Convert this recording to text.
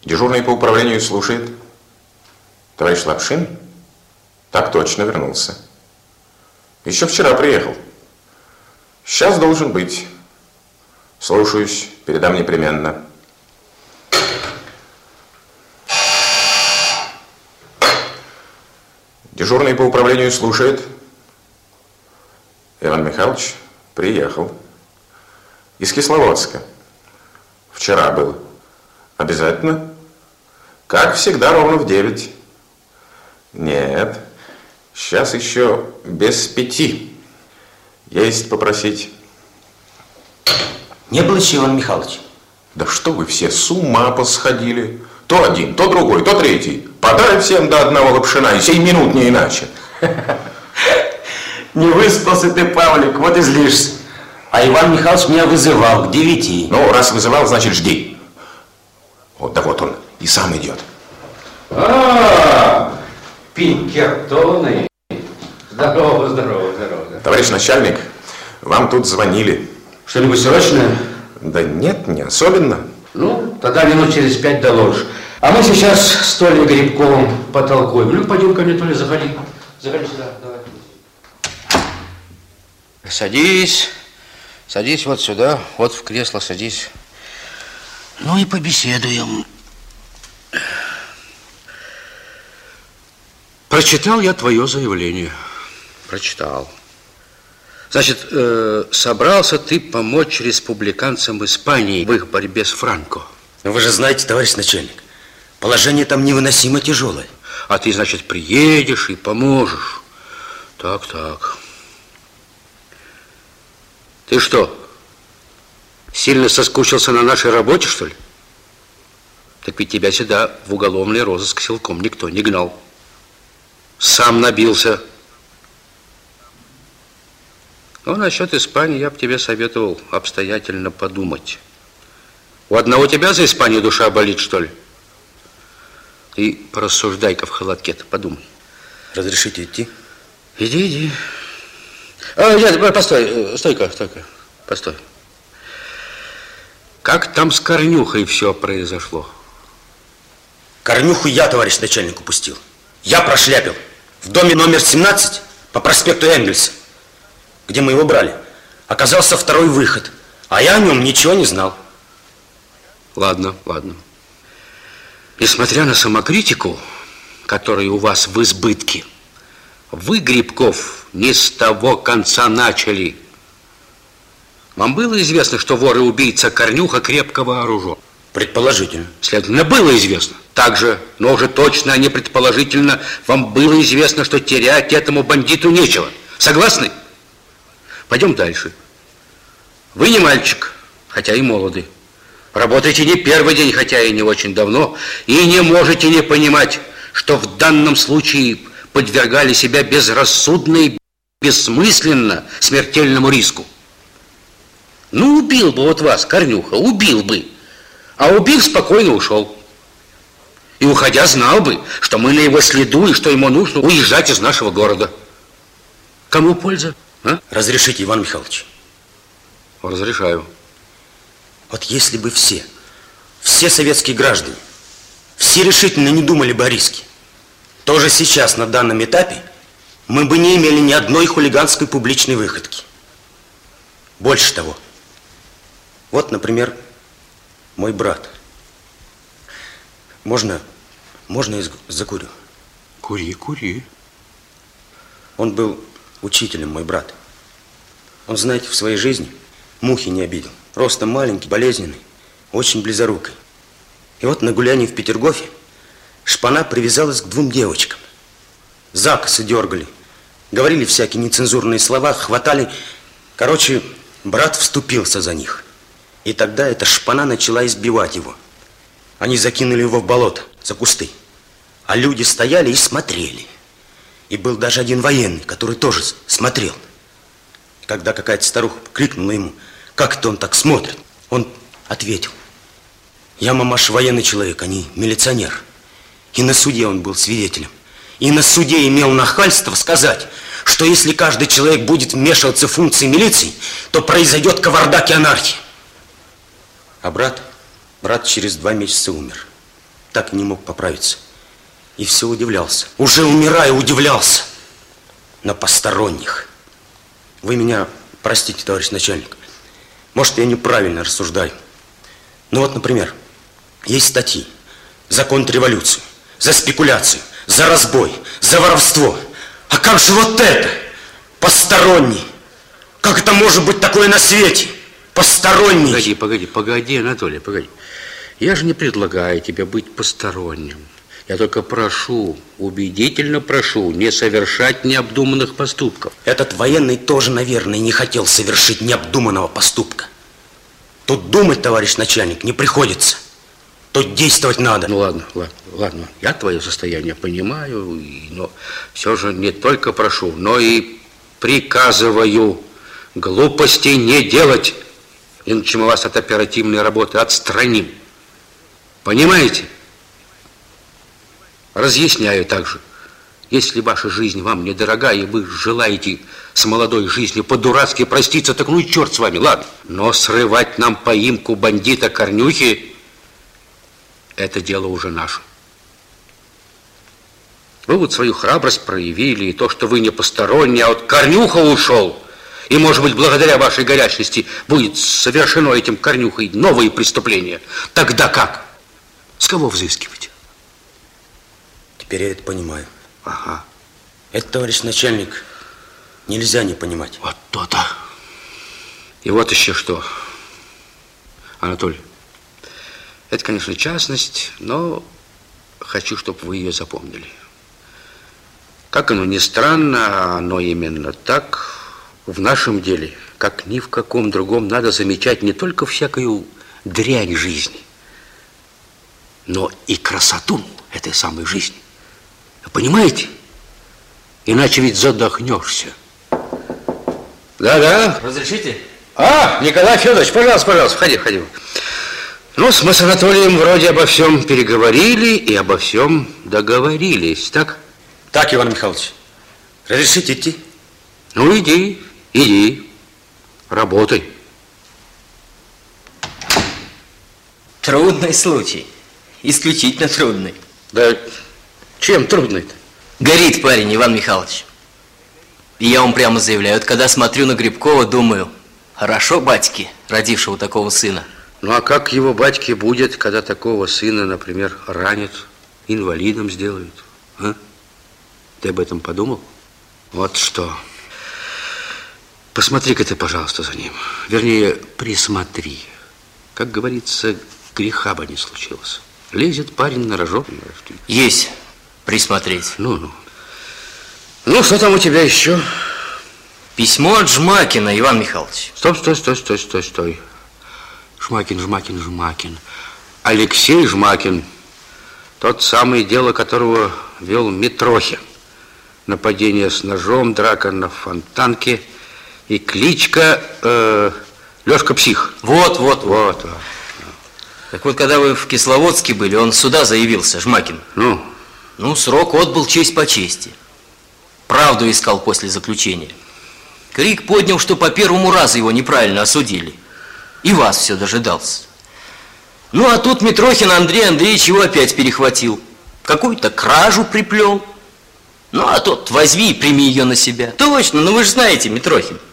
Дежурный по управлению слушает. Товарищ Лапшин? Так точно, вернулся. Еще вчера приехал. Сейчас должен быть. Слушаюсь, передам непременно. Дежурный по управлению слушает. Иван Михайлович приехал. Из Кисловодска. Вчера был. Обязательно? Как всегда, ровно в 9. Нет. Сейчас еще без 5. Есть попросить. Не было еще, Иван Михайлович. Да что вы все с ума посходили? То один, то другой, то третий. Подай всем до одного Лапшина, и сей минут не иначе. Не выспался ты, Павлик, вот и злишься. А Иван Михайлович меня вызывал к 9. Ну, раз вызывал, значит, жди. Вот, да вот он, и сам идет. Пинкертоны. Здорово, здорово, здорово. Товарищ начальник, вам тут звонили. Что-нибудь срочное? Да нет, не особенно. Ну, тогда минут через 5 доложишь. А мы сейчас с Толей Грибковым потолкуем. Ну, пойдем ко мне, Толя, заходи. Заходи сюда, давай. Садись. Садись вот сюда, вот в кресло садись. Ну и побеседуем. Прочитал я твое заявление. Прочитал. Значит, собрался ты помочь республиканцам Испании в их борьбе с Франко. Но вы же знаете, товарищ начальник, положение там невыносимо тяжелое. А ты, значит, приедешь и поможешь. Так. Ты что, сильно соскучился на нашей работе, что ли? Так ведь тебя сюда в уголовный розыск силком никто не гнал. Сам набился. Ну, насчет Испании я бы тебе советовал обстоятельно подумать. У одного тебя за Испанию душа болит, что ли? Ты порассуждай-ка в холодке-то, подумай. Разрешите идти? Иди. Нет, постой, стойка, постой. Как там с Корнюхой все произошло? Корнюху я, товарищ начальник, упустил. Я прошляпил. В доме номер 17 по проспекту Энгельса, где мы его брали, оказался второй выход, а я о нем ничего не знал. Ладно. Несмотря на самокритику, которая у вас в избытке, вы, Грибков, не с того конца начали. Вам было известно, что вор и убийца Корнюха крепко вооружен? Предположительно. Следовательно, было известно. Также, но уже точно, а не предположительно, вам было известно, что терять этому бандиту нечего. Согласны? Пойдем дальше. Вы не мальчик, хотя и молодый. Работаете не первый день, хотя и не очень давно, и не можете не понимать, что в данном случае подвергали себя безрассудно и бессмысленно смертельному риску. Ну, убил бы вот вас, Корнюха, убил бы. А убив, спокойно ушел. И, уходя, знал бы, что мы на его следу и что ему нужно уезжать из нашего города. Кому польза? А? Разрешите, Иван Михайлович. Разрешаю. Вот если бы все советские граждане, все решительно не думали бы о риске, то уже сейчас, на данном этапе, мы бы не имели ни одной хулиганской публичной выходки. Больше того, вот, например, мой брат. Можно я закурю? Кури. Он был учителем, мой брат. Он, знаете, в своей жизни мухи не обидел. Ростом маленький, болезненный, очень близорукий. И вот на гулянии в Петергофе шпана привязалась к 2 девочкам. За косы дергали, говорили всякие нецензурные слова, хватали. Короче, брат вступился за них. И тогда эта шпана начала избивать его. Они закинули его в болото, за кусты. А люди стояли и смотрели. И был даже один военный, который тоже смотрел. Когда какая-то старуха крикнула ему: «Как это он так смотрит?» Он ответил: «Я, мамаша, военный человек, а не милиционер». И на суде он был свидетелем. И на суде имел нахальство сказать, что если каждый человек будет вмешиваться в функции милиции, то произойдет кавардак и анархия. А брат через 2 месяца умер. так и не мог поправиться. И все удивлялся. Уже умирая, удивлялся. На посторонних. Вы меня простите, товарищ начальник. Может, я неправильно рассуждаю. Ну вот, например, есть статьи за контрреволюцию, за спекуляцию, за разбой, за воровство. А как же вот это? Посторонний. Как это может быть такое на свете? Посторонний. Погоди, Анатолий, погоди. Я же не предлагаю тебе быть посторонним. Я только прошу, убедительно прошу, не совершать необдуманных поступков. Этот военный тоже, наверное, не хотел совершить необдуманного поступка. Тут думать, товарищ начальник, не приходится. Тут действовать надо. Ну ладно. Я твое состояние понимаю, но все же не только прошу, но и приказываю глупостей не делать, иначе мы вас от оперативной работы отстраним. Понимаете? Разъясняю также. Если ваша жизнь вам недорога, и вы желаете с молодой жизнью по-дурацки проститься, так ну и черт с вами, ладно. Но срывать нам поимку бандита Корнюхи — это дело уже наше. Вы вот свою храбрость проявили, и то, что вы не посторонний, а вот Корнюха ушел. И, может быть, благодаря вашей горячности будет совершено этим Корнюхой новые преступления. Тогда как? С кого взыскивать? Теперь я это понимаю. Ага. Это, товарищ начальник, нельзя не понимать. Вот то-то. И вот еще что. Анатолий, это, конечно, частность, но хочу, чтобы вы ее запомнили. Как оно ни странно, оно именно так. В нашем деле, как ни в каком другом, надо замечать не только всякую дрянь жизни, но и красоту этой самой жизни. Понимаете? Иначе ведь задохнешься. Да. Разрешите? Николай Федорович, пожалуйста, входи. Ну, мы с Анатолием вроде обо всем переговорили и обо всем договорились, так? Так, Иван Михайлович. Разрешите идти? Ну, иди. Работай. Трудный случай. Исключительно трудный. Да чем трудный-то? Горит парень, Иван Михайлович. И я вам прямо заявляю, вот когда смотрю на Грибкова, думаю, хорошо батьке, родившего такого сына. Ну, а как его батьке будет, когда такого сына, например, ранят, инвалидом сделают? А? Ты об этом подумал? Вот что. Посмотри-ка ты, пожалуйста, за ним. Вернее, присмотри. Как говорится, греха бы не случилось. Лезет парень на рожок. Есть присмотреть. Ну, что там у тебя еще? Письмо от Жмакина, Иван Михайлович. Стой. Жмакин. Алексей Жмакин. Тот самый, дело которого вел Митрохин. Нападение с ножом, драка на Фонтанке и кличка Лёшка Псих. Вот. Так вот, когда вы в Кисловодске были, он сюда заявился, Жмакин. Ну, срок отбыл честь по чести. Правду искал после заключения. Крик поднял, что по первому разу его неправильно осудили. И вас все дожидался. Ну, а тут Митрохин Андрей Андреевич его опять перехватил. Какую-то кражу приплел. Ну, а тот возьми и прими ее на себя. Точно, ну вы же знаете, Митрохин.